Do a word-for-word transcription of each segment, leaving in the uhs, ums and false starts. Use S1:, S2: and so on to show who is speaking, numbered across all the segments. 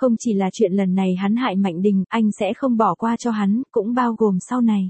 S1: Không chỉ là chuyện lần này hắn hại Mạnh Đình, anh sẽ không bỏ qua cho hắn, cũng bao gồm sau này.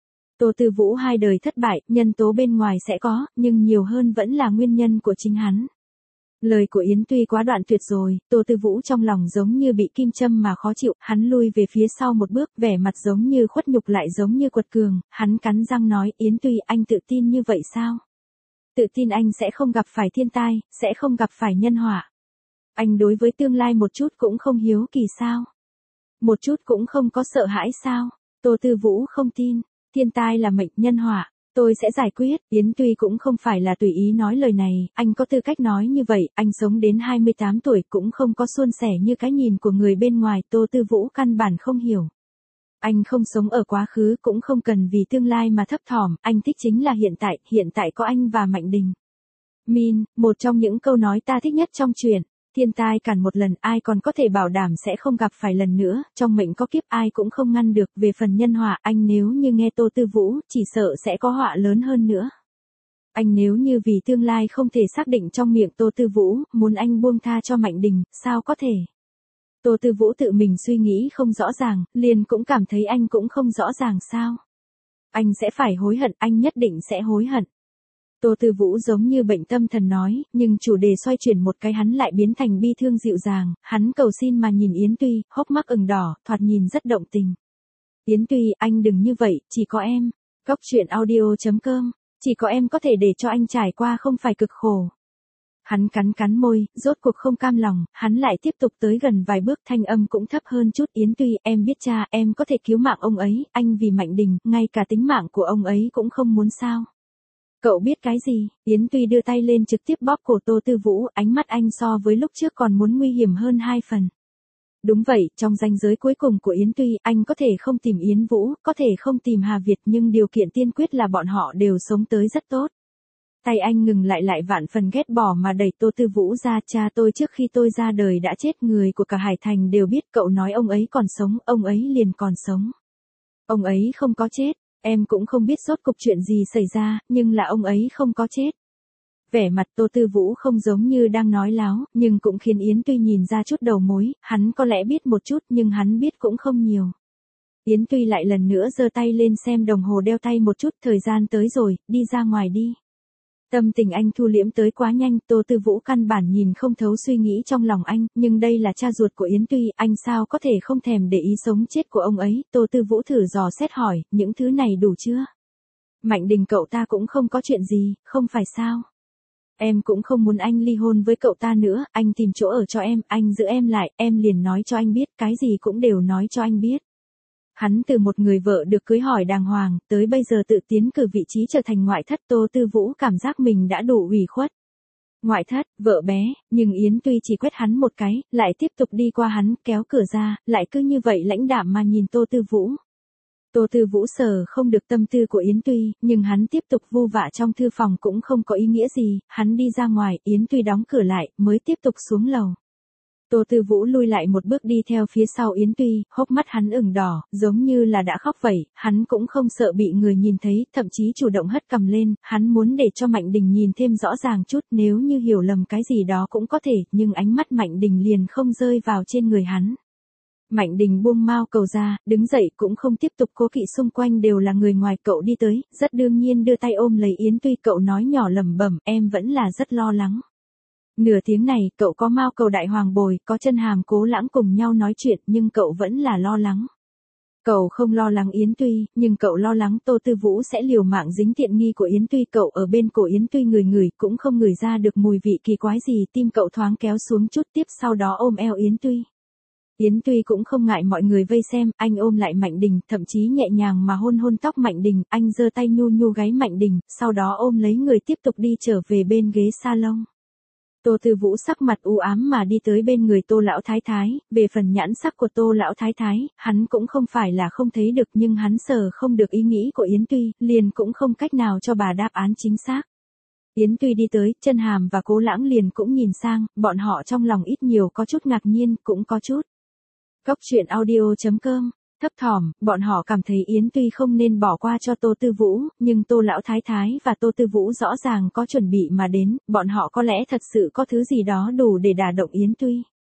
S1: Tô Tư Vũ hai đời thất bại, nhân tố bên ngoài sẽ có, nhưng nhiều hơn vẫn là nguyên nhân của chính hắn. Lời của Yến Tuy quá đoạn tuyệt rồi, Tô Tư Vũ trong lòng giống như bị kim châm mà khó chịu, hắn lui về phía sau một bước, vẻ mặt giống như khuất nhục lại giống như quật cường, hắn cắn răng nói, Yến Tuy, anh tự tin như vậy sao? Tự tin anh sẽ không gặp phải thiên tai, sẽ không gặp phải nhân họa. Anh đối với tương lai một chút cũng không hiếu kỳ sao? Một chút cũng không có sợ hãi sao? Tô Tư Vũ không tin, thiên tai là mệnh, nhân họa tôi sẽ giải quyết. Yến Tuy cũng không phải là tùy ý nói lời này, anh có tư cách nói như vậy, anh sống đến hai mươi tám tuổi cũng không có suôn sẻ như cái nhìn của người bên ngoài. Tô Tư Vũ căn bản không hiểu. Anh không sống ở quá khứ cũng không cần vì tương lai mà thấp thỏm, anh thích chính là hiện tại, hiện tại có anh và Mạnh Đình. Min, một trong những câu nói ta thích nhất trong truyện. Thiên tai cản một lần, ai còn có thể bảo đảm sẽ không gặp phải lần nữa, trong mệnh có kiếp ai cũng không ngăn được. Về phần nhân họa, anh nếu như nghe Tô Tư Vũ, chỉ sợ sẽ có họa lớn hơn nữa. Anh nếu như vì tương lai không thể xác định trong miệng Tô Tư Vũ, muốn anh buông tha cho Mạnh Đình, sao có thể? Tô Tư Vũ tự mình suy nghĩ không rõ ràng, liền cũng cảm thấy anh cũng không rõ ràng sao? Anh sẽ phải hối hận, anh nhất định sẽ hối hận. Tô Tư Vũ giống như bệnh tâm thần nói, nhưng chủ đề xoay chuyển một cái hắn lại biến thành bi thương dịu dàng, hắn cầu xin mà nhìn Yến Tuy, hốc mắt ửng đỏ, thoạt nhìn rất động tình. Yến Tuy, anh đừng như vậy, chỉ có em. Góc truyện audio chấm com, chỉ có em có thể để cho anh trải qua không phải cực khổ. Hắn cắn cắn môi, rốt cuộc không cam lòng, hắn lại tiếp tục tới gần vài bước, thanh âm cũng thấp hơn chút. Yến Tuy, em biết cha, em có thể cứu mạng ông ấy, anh vì Mạnh Đình, ngay cả tính mạng của ông ấy cũng không muốn sao? Cậu biết cái gì? Yến Tuy đưa tay lên trực tiếp bóp cổ Tô Tư Vũ, ánh mắt anh so với lúc trước còn muốn nguy hiểm hơn hai phần. Đúng vậy, trong ranh giới cuối cùng của Yến Tuy, anh có thể không tìm Yến Vũ, có thể không tìm Hà Việt, nhưng điều kiện tiên quyết là bọn họ đều sống tới rất tốt. Tay anh ngừng lại lại vạn phần ghét bỏ mà đẩy Tô Tư Vũ ra. Cha tôi trước khi tôi ra đời đã chết, người của cả Hải Thành đều biết. Cậu nói ông ấy còn sống, ông ấy liền còn sống. Ông ấy không có chết. Em cũng không biết rốt cục chuyện gì xảy ra, nhưng là ông ấy không có chết. Vẻ mặt Tô Tư Vũ không giống như đang nói láo, nhưng cũng khiến Yến Tuy nhìn ra chút đầu mối, hắn có lẽ biết một chút nhưng hắn biết cũng không nhiều. Yến Tuy lại lần nữa giơ tay lên xem đồng hồ đeo tay một chút, thời gian tới rồi, đi ra ngoài đi. Tâm tình anh thu liễm tới quá nhanh, Tô Tư Vũ căn bản nhìn không thấu suy nghĩ trong lòng anh, nhưng đây là cha ruột của Yến Tuy, anh sao có thể không thèm để ý sống chết của ông ấy. Tô Tư Vũ thử dò xét hỏi, những thứ này đủ chưa? Mạnh Đình cậu ta cũng không có chuyện gì, không phải sao? Em cũng không muốn anh ly hôn với cậu ta nữa, anh tìm chỗ ở cho em, anh giữ em lại, em liền nói cho anh biết, cái gì cũng đều nói cho anh biết. Hắn từ một người vợ được cưới hỏi đàng hoàng, tới bây giờ tự tiến cử vị trí trở thành ngoại thất. Tô Tư Vũ cảm giác mình đã đủ ủy khuất. Ngoại thất, vợ bé, nhưng Yến Tuy chỉ quét hắn một cái, lại tiếp tục đi qua hắn, kéo cửa ra, lại cứ như vậy lãnh đạm mà nhìn Tô Tư Vũ. Tô Tư Vũ sờ không được tâm tư của Yến Tuy, nhưng hắn tiếp tục vu vạ trong thư phòng cũng không có ý nghĩa gì, hắn đi ra ngoài, Yến Tuy đóng cửa lại, mới tiếp tục xuống lầu. Tô Tư Vũ lui lại một bước đi theo phía sau Yến Tuy, hốc mắt hắn ửng đỏ, giống như là đã khóc vậy, hắn cũng không sợ bị người nhìn thấy, thậm chí chủ động hất cằm lên, hắn muốn để cho Mạnh Đình nhìn thêm rõ ràng chút, nếu như hiểu lầm cái gì đó cũng có thể, nhưng ánh mắt Mạnh Đình liền không rơi vào trên người hắn. Mạnh Đình buông mao cầu ra, đứng dậy cũng không tiếp tục cố kỵ, xung quanh đều là người ngoài. Cậu đi tới, rất đương nhiên đưa tay ôm lấy Yến Tuy, cậu nói nhỏ lẩm bẩm, em vẫn là rất lo lắng. Nửa tiếng này, cậu có mao cầu đại hoàng bồi, có chân hàm Cố Lãng cùng nhau nói chuyện, nhưng cậu vẫn là lo lắng. Cậu không lo lắng Yến Tuy, nhưng cậu lo lắng Tô Tư Vũ sẽ liều mạng dính tiện nghi của Yến Tuy. Cậu ở bên cổ Yến Tuy ngửi ngửi, cũng không ngửi ra được mùi vị kỳ quái gì, tim cậu thoáng kéo xuống chút, tiếp sau đó ôm eo Yến Tuy. Yến Tuy cũng không ngại mọi người vây xem, anh ôm lại Mạnh Đình, thậm chí nhẹ nhàng mà hôn hôn tóc Mạnh Đình, anh giơ tay nhu nhu gáy Mạnh Đình, sau đó ôm lấy người tiếp tục đi trở về bên ghế salon. Tô Tư Vũ sắc mặt u ám mà đi tới bên người Tô lão thái thái, về phần nhãn sắc của Tô lão thái thái, hắn cũng không phải là không thấy được, nhưng hắn sờ không được ý nghĩ của Yến Tuy, liền cũng không cách nào cho bà đáp án chính xác. Yến Tuy đi tới, chân hàm và Cố Lãng liền cũng nhìn sang, bọn họ trong lòng ít nhiều có chút ngạc nhiên, cũng có chút. Góc truyện audio chấm com, thấp thỏm, bọn họ cảm thấy Yến Tuy không nên bỏ qua cho Tô Tư Vũ, nhưng Tô lão thái thái và Tô Tư Vũ rõ ràng có chuẩn bị mà đến, bọn họ có lẽ thật sự có thứ gì đó đủ để đả động Yến Tuy.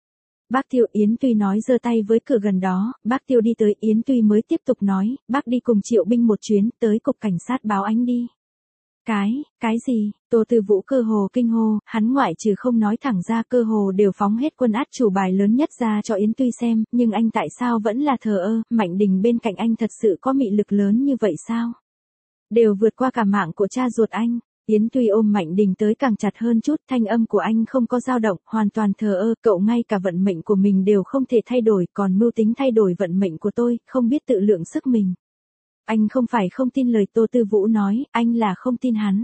S1: Bác Tiêu. Yến Tuy nói giơ tay với cửa gần đó, bác Tiêu đi tới. Yến Tuy mới tiếp tục nói, bác đi cùng Triệu binh một chuyến, tới cục cảnh sát báo anh đi. Cái, cái gì? Tô Tư Vũ cơ hồ kinh hô, hắn ngoại trừ không nói thẳng ra cơ hồ đều phóng hết quân át chủ bài lớn nhất ra cho Yến Tuy xem, nhưng anh tại sao vẫn là thờ ơ, Mạnh Đình bên cạnh anh thật sự có mị lực lớn như vậy sao? Đều vượt qua cả mạng của cha ruột anh. Yến Tuy ôm Mạnh Đình tới càng chặt hơn chút, thanh âm của anh không có dao động, hoàn toàn thờ ơ, cậu ngay cả vận mệnh của mình đều không thể thay đổi, còn mưu tính thay đổi vận mệnh của tôi, không biết tự lượng sức mình. Anh không phải không tin lời Tô Tư Vũ nói, anh là không tin hắn.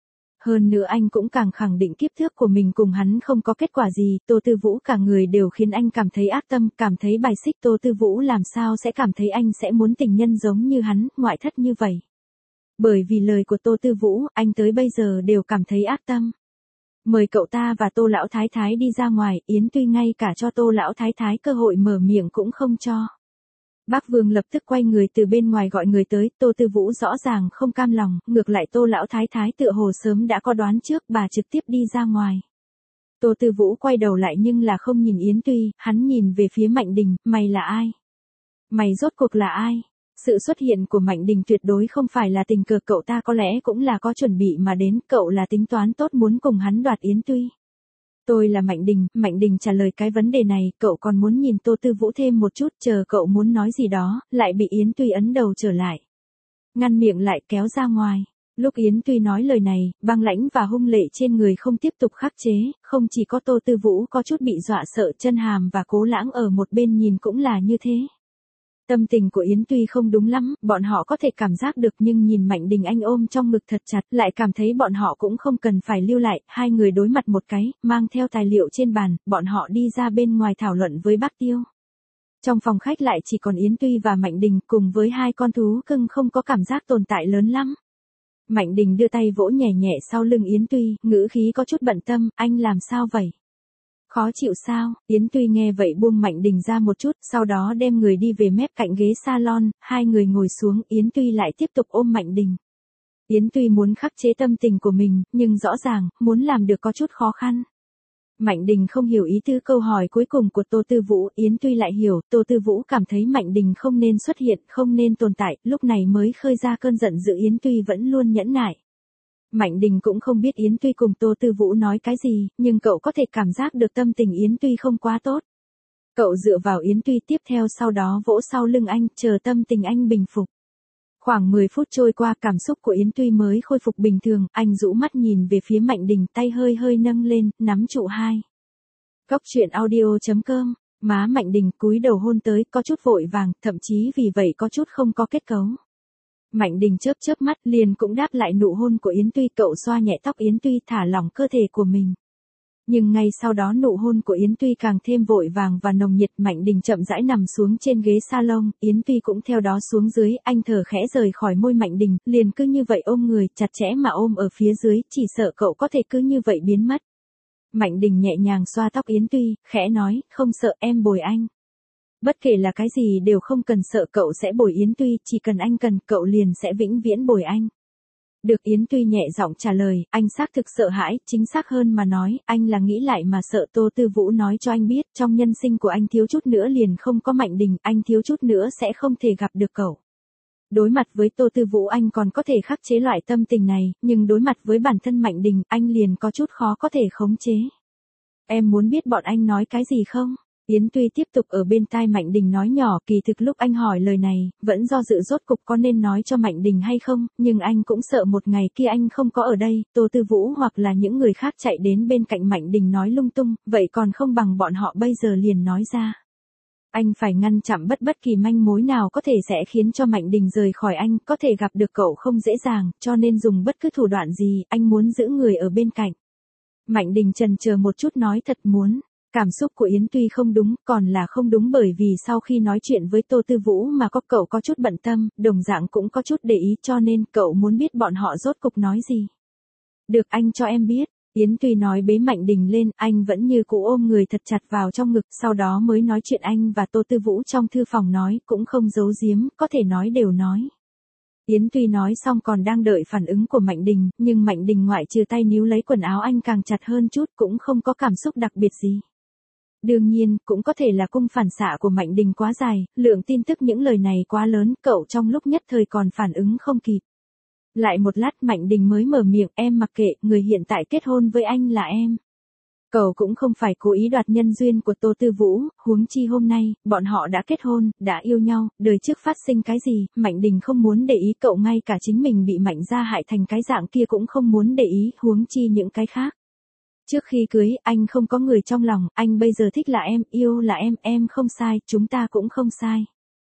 S1: Hơn nữa anh cũng càng khẳng định kiếp trước của mình cùng hắn không có kết quả gì, Tô Tư Vũ cả người đều khiến anh cảm thấy ác tâm, cảm thấy bài xích. Tô Tư Vũ làm sao sẽ cảm thấy anh sẽ muốn tình nhân giống như hắn, ngoại thất như vậy. Bởi vì lời của Tô Tư Vũ, anh tới bây giờ đều cảm thấy ác tâm. Mời cậu ta và Tô Lão Thái Thái đi ra ngoài, Yến Tuy ngay cả cho Tô Lão Thái Thái cơ hội mở miệng cũng không cho. Bác Vương lập tức quay người từ bên ngoài gọi người tới, Tô Tư Vũ rõ ràng không cam lòng, ngược lại Tô Lão Thái Thái tựa hồ sớm đã có đoán trước, bà trực tiếp đi ra ngoài. Tô Tư Vũ quay đầu lại nhưng là không nhìn Yến Tuy, hắn nhìn về phía Mạnh Đình, mày là ai? Mày rốt cuộc là ai? Sự xuất hiện của Mạnh Đình tuyệt đối không phải là tình cờ, cậu ta có lẽ cũng là có chuẩn bị mà đến, cậu là tính toán tốt muốn cùng hắn đoạt Yến Tuy. Tôi là Mạnh Đình. Mạnh Đình trả lời cái vấn đề này, cậu còn muốn nhìn Tô Tư Vũ thêm một chút, chờ cậu muốn nói gì đó, lại bị Yến Tuy ấn đầu trở lại. Ngăn miệng lại kéo ra ngoài. Lúc Yến Tuy nói lời này, băng lãnh và hung lệ trên người không tiếp tục khắc chế, không chỉ có Tô Tư Vũ có chút bị dọa sợ, Chân Hàm và Cố Lãng ở một bên nhìn cũng là như thế. Tâm tình của Yến Tuy không đúng lắm, bọn họ có thể cảm giác được nhưng nhìn Mạnh Đình anh ôm trong ngực thật chặt, lại cảm thấy bọn họ cũng không cần phải lưu lại, hai người đối mặt một cái, mang theo tài liệu trên bàn, bọn họ đi ra bên ngoài thảo luận với bác Tiêu. Trong phòng khách lại chỉ còn Yến Tuy và Mạnh Đình cùng với hai con thú cưng không có cảm giác tồn tại lớn lắm. Mạnh Đình đưa tay vỗ nhẹ nhẹ sau lưng Yến Tuy, ngữ khí có chút bận tâm, anh làm sao vậy? Khó chịu sao? Yến Tuy nghe vậy buông Mạnh Đình ra một chút, sau đó đem người đi về mép cạnh ghế salon, hai người ngồi xuống, Yến Tuy lại tiếp tục ôm Mạnh Đình. Yến Tuy muốn khắc chế tâm tình của mình, nhưng rõ ràng, muốn làm được có chút khó khăn. Mạnh Đình không hiểu ý tứ câu hỏi cuối cùng của Tô Tư Vũ, Yến Tuy lại hiểu, Tô Tư Vũ cảm thấy Mạnh Đình không nên xuất hiện, không nên tồn tại, lúc này mới khơi ra cơn giận dữ. Yến Tuy vẫn luôn nhẫn nại. Mạnh Đình cũng không biết Yến Tuy cùng Tô Tư Vũ nói cái gì, nhưng cậu có thể cảm giác được tâm tình Yến Tuy không quá tốt. Cậu dựa vào Yến Tuy tiếp theo sau đó vỗ sau lưng anh, chờ tâm tình anh bình phục. Khoảng mười phút trôi qua, cảm xúc của Yến Tuy mới khôi phục bình thường, anh rũ mắt nhìn về phía Mạnh Đình, tay hơi hơi nâng lên, nắm trụ hai. Góc truyện audio chấm com, má Mạnh Đình cúi đầu hôn tới, có chút vội vàng, thậm chí vì vậy có chút không có kết cấu. Mạnh Đình chớp chớp mắt, liền cũng đáp lại nụ hôn của Yến Tuy, cậu xoa nhẹ tóc Yến Tuy, thả lỏng cơ thể của mình. Nhưng ngay sau đó nụ hôn của Yến Tuy càng thêm vội vàng và nồng nhiệt. Mạnh Đình chậm rãi nằm xuống trên ghế salon, Yến Tuy cũng theo đó xuống dưới, anh thở khẽ rời khỏi môi Mạnh Đình, liền cứ như vậy ôm người, chặt chẽ mà ôm ở phía dưới, chỉ sợ cậu có thể cứ như vậy biến mất. Mạnh Đình nhẹ nhàng xoa tóc Yến Tuy, khẽ nói, không sợ, em bồi anh. Bất kể là cái gì đều không cần sợ, cậu sẽ bồi Yến Tuy, chỉ cần anh cần, cậu liền sẽ vĩnh viễn bồi anh. Được, Yến Tuy nhẹ giọng trả lời, anh xác thực sợ hãi, chính xác hơn mà nói, anh là nghĩ lại mà sợ. Tô Tư Vũ nói cho anh biết, trong nhân sinh của anh thiếu chút nữa liền không có Mạnh Đình, anh thiếu chút nữa sẽ không thể gặp được cậu. Đối mặt với Tô Tư Vũ anh còn có thể khắc chế loại tâm tình này, nhưng đối mặt với bản thân Mạnh Đình, anh liền có chút khó có thể khống chế. Em muốn biết bọn anh nói cái gì không? Yến Tuy tiếp tục ở bên tai Mạnh Đình nói nhỏ, kỳ thực lúc anh hỏi lời này, vẫn do dự rốt cục có nên nói cho Mạnh Đình hay không, nhưng anh cũng sợ một ngày kia anh không có ở đây, Tô Tư Vũ hoặc là những người khác chạy đến bên cạnh Mạnh Đình nói lung tung, vậy còn không bằng bọn họ bây giờ liền nói ra. Anh phải ngăn chặn bất bất kỳ manh mối nào có thể sẽ khiến cho Mạnh Đình rời khỏi anh, có thể gặp được cậu không dễ dàng, cho nên dùng bất cứ thủ đoạn gì, anh muốn giữ người ở bên cạnh. Mạnh Đình chần chờ một chút nói thật muốn. Cảm xúc của Yến Tuy không đúng, còn là không đúng bởi vì sau khi nói chuyện với Tô Tư Vũ mà có cậu có chút bận tâm, đồng dạng cũng có chút để ý, cho nên cậu muốn biết bọn họ rốt cục nói gì. Được, anh cho em biết. Yến Tuy nói bế Mạnh Đình lên, anh vẫn như cũ ôm người thật chặt vào trong ngực, sau đó mới nói chuyện anh và Tô Tư Vũ trong thư phòng nói, cũng không giấu giếm, có thể nói đều nói. Yến Tuy nói xong còn đang đợi phản ứng của Mạnh Đình, nhưng Mạnh Đình ngoại trừ tay níu lấy quần áo anh càng chặt hơn chút, cũng không có cảm xúc đặc biệt gì. Đương nhiên, cũng có thể là cung phản xạ của Mạnh Đình quá dài, lượng tin tức những lời này quá lớn, cậu trong lúc nhất thời còn phản ứng không kịp. Lại một lát Mạnh Đình mới mở miệng, em mặc kệ, người hiện tại kết hôn với anh là em. Cậu cũng không phải cố ý đoạt nhân duyên của Tô Tư Vũ, huống chi hôm nay, bọn họ đã kết hôn, đã yêu nhau, đời trước phát sinh cái gì, Mạnh Đình không muốn để ý, cậu ngay cả chính mình bị Mạnh gia hại thành cái dạng kia cũng không muốn để ý, huống chi những cái khác. Trước khi cưới, anh không có người trong lòng, anh bây giờ thích là em, yêu là em, em không sai, chúng ta cũng không sai.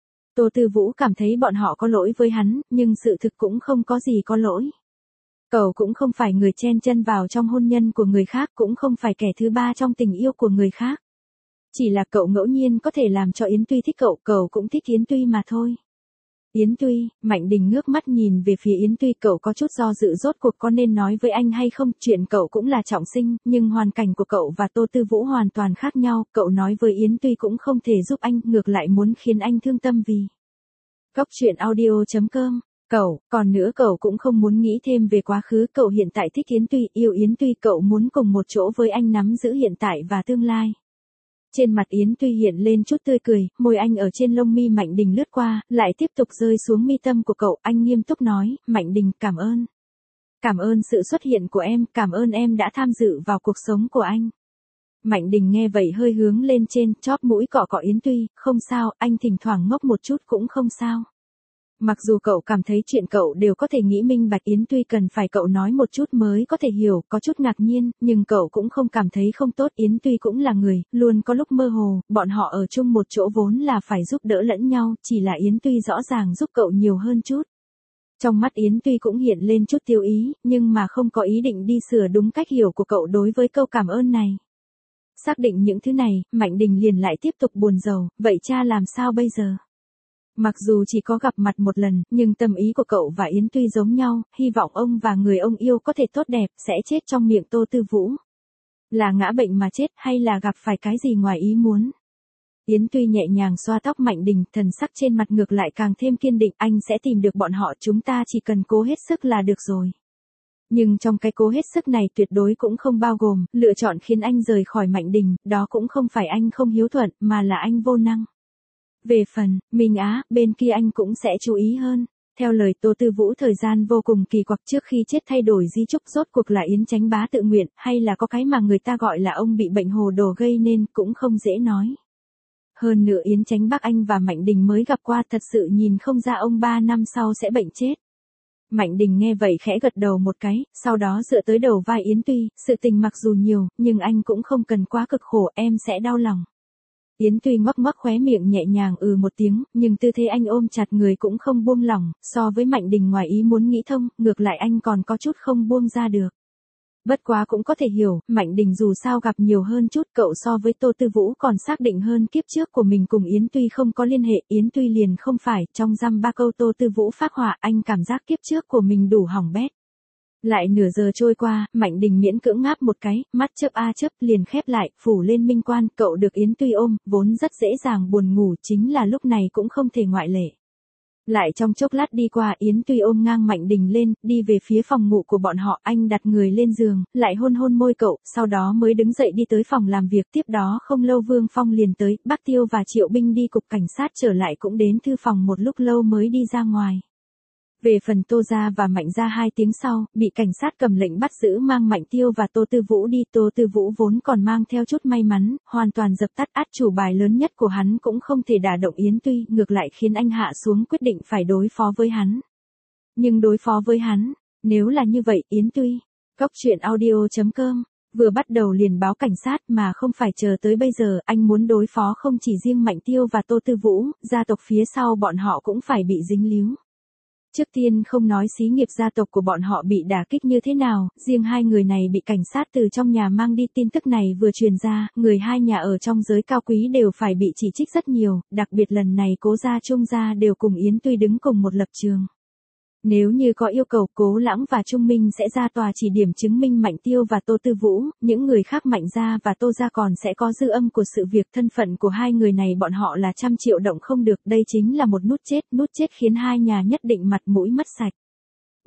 S1: Tô Tư Vũ cảm thấy bọn họ có lỗi với hắn, nhưng sự thực cũng không có gì có lỗi. Cậu cũng không phải người chen chân vào trong hôn nhân của người khác, cũng không phải kẻ thứ ba trong tình yêu của người khác. Chỉ là cậu ngẫu nhiên có thể làm cho Yến Tuy thích cậu, cậu cũng thích Yến Tuy mà thôi. Yến Tuy, Mạnh Đình ngước mắt nhìn về phía Yến Tuy, cậu có chút do dự rốt cuộc có nên nói với anh hay không, chuyện cậu cũng là trọng sinh, nhưng hoàn cảnh của cậu và Tô Tư Vũ hoàn toàn khác nhau, cậu nói với Yến Tuy cũng không thể giúp anh, ngược lại muốn khiến anh thương tâm vì. Góc truyện audio chấm com. Cậu, còn nữa cậu cũng không muốn nghĩ thêm về quá khứ, cậu hiện tại thích Yến Tuy, yêu Yến Tuy, cậu muốn cùng một chỗ với anh nắm giữ hiện tại và tương lai. Trên mặt Yến Tuy hiện lên chút tươi cười, môi anh ở trên lông mi Mạnh Đình lướt qua, lại tiếp tục rơi xuống mi tâm của cậu, anh nghiêm túc nói, Mạnh Đình, cảm ơn. Cảm ơn sự xuất hiện của em, cảm ơn em đã tham dự vào cuộc sống của anh. Mạnh Đình nghe vậy hơi hướng lên trên, chóp mũi cọ cọ Yến Tuy, không sao, anh thỉnh thoảng ngốc một chút cũng không sao. Mặc dù cậu cảm thấy chuyện cậu đều có thể nghĩ minh bạch, Yến Tuy cần phải cậu nói một chút mới có thể hiểu, có chút ngạc nhiên, nhưng cậu cũng không cảm thấy không tốt, Yến Tuy cũng là người, luôn có lúc mơ hồ, bọn họ ở chung một chỗ vốn là phải giúp đỡ lẫn nhau, chỉ là Yến Tuy rõ ràng giúp cậu nhiều hơn chút. Trong mắt Yến Tuy cũng hiện lên chút tiêu ý, nhưng mà không có ý định đi sửa đúng cách hiểu của cậu đối với câu cảm ơn này. Xác định những thứ này, Mạnh Đình liền lại tiếp tục buồn rầu, vậy cha làm sao bây giờ? Mặc dù chỉ có gặp mặt một lần, nhưng tâm ý của cậu và Yến Tuy giống nhau, hy vọng ông và người ông yêu có thể tốt đẹp, sẽ chết trong miệng Tô Tư Vũ. Là ngã bệnh mà chết hay là gặp phải cái gì ngoài ý muốn? Yến Tuy nhẹ nhàng xoa tóc Mạnh Đình, thần sắc trên mặt ngược lại càng thêm kiên định, anh sẽ tìm được bọn họ, chúng ta chỉ cần cố hết sức là được rồi. Nhưng trong cái cố hết sức này tuyệt đối cũng không bao gồm, lựa chọn khiến anh rời khỏi Mạnh Đình, đó cũng không phải anh không hiếu thuận, mà là anh vô năng. Về phần, Minh Á, bên kia anh cũng sẽ chú ý hơn. Theo lời Tô Tư Vũ thời gian vô cùng kỳ quặc, trước khi chết thay đổi di chúc rốt cuộc là Yến Chánh Bá tự nguyện, hay là có cái mà người ta gọi là ông bị bệnh hồ đồ gây nên, cũng không dễ nói. Hơn nữa Yến Chánh Bác anh và Mạnh Đình mới gặp qua, thật sự nhìn không ra ông ba năm sau sẽ bệnh chết. Mạnh Đình nghe vậy khẽ gật đầu một cái, sau đó dựa tới đầu vai Yến Tuy, sự tình mặc dù nhiều, nhưng anh cũng không cần quá cực khổ, em sẽ đau lòng. Yến Tuy ngoắc ngoắc khóe miệng nhẹ nhàng ừ một tiếng, nhưng tư thế anh ôm chặt người cũng không buông lỏng, so với Mạnh Đình ngoài ý muốn nghĩ thông, ngược lại anh còn có chút không buông ra được. Bất quá cũng có thể hiểu, Mạnh Đình dù sao gặp nhiều hơn chút, cậu so với Tô Tư Vũ còn xác định hơn kiếp trước của mình cùng Yến Tuy không có liên hệ, Yến Tuy liền không phải, trong dăm ba câu Tô Tư Vũ phác họa, anh cảm giác kiếp trước của mình đủ hỏng bét. Lại nửa giờ trôi qua, Mạnh Đình miễn cưỡng ngáp một cái, mắt chớp a chớp liền khép lại, phủ lên minh quan, cậu được Yến Tuy ôm, vốn rất dễ dàng buồn ngủ, chính là lúc này cũng không thể ngoại lệ. Lại trong chốc lát đi qua, Yến Tuy ôm ngang Mạnh Đình lên, đi về phía phòng ngủ của bọn họ, anh đặt người lên giường, lại hôn hôn môi cậu, sau đó mới đứng dậy đi tới phòng làm việc, tiếp đó không lâu Vương Phong liền tới, Bác Tiêu và Triệu Binh đi cục cảnh sát trở lại cũng đến thư phòng một lúc lâu mới đi ra ngoài. Về phần Tô gia và Mạnh gia hai tiếng sau, bị cảnh sát cầm lệnh bắt giữ mang Mạnh Tiêu và Tô Tư Vũ đi, Tô Tư Vũ vốn còn mang theo chút may mắn, hoàn toàn dập tắt át chủ bài lớn nhất của hắn cũng không thể đả động Yến Tuy, ngược lại khiến anh hạ xuống quyết định phải đối phó với hắn. Nhưng đối phó với hắn, nếu là như vậy, Yến Tuy, góc truyện audio chấm com, vừa bắt đầu liền báo cảnh sát mà không phải chờ tới bây giờ, anh muốn đối phó không chỉ riêng Mạnh Tiêu và Tô Tư Vũ, gia tộc phía sau bọn họ cũng phải bị dính líu. Trước tiên không nói xí nghiệp gia tộc của bọn họ bị đả kích như thế nào, riêng hai người này bị cảnh sát từ trong nhà mang đi, tin tức này vừa truyền ra, người hai nhà ở trong giới cao quý đều phải bị chỉ trích rất nhiều, đặc biệt lần này Cố gia Trung gia đều cùng Yến Tuy đứng cùng một lập trường. Nếu như có yêu cầu, Cố Lãng và Trung Minh sẽ ra tòa chỉ điểm chứng minh Mạnh Tiêu và Tô Tư Vũ, những người khác Mạnh gia và Tô gia còn sẽ có dư âm của sự việc, thân phận của hai người này bọn họ là trăm triệu động không được, đây chính là một nút chết, nút chết khiến hai nhà nhất định mặt mũi mất sạch.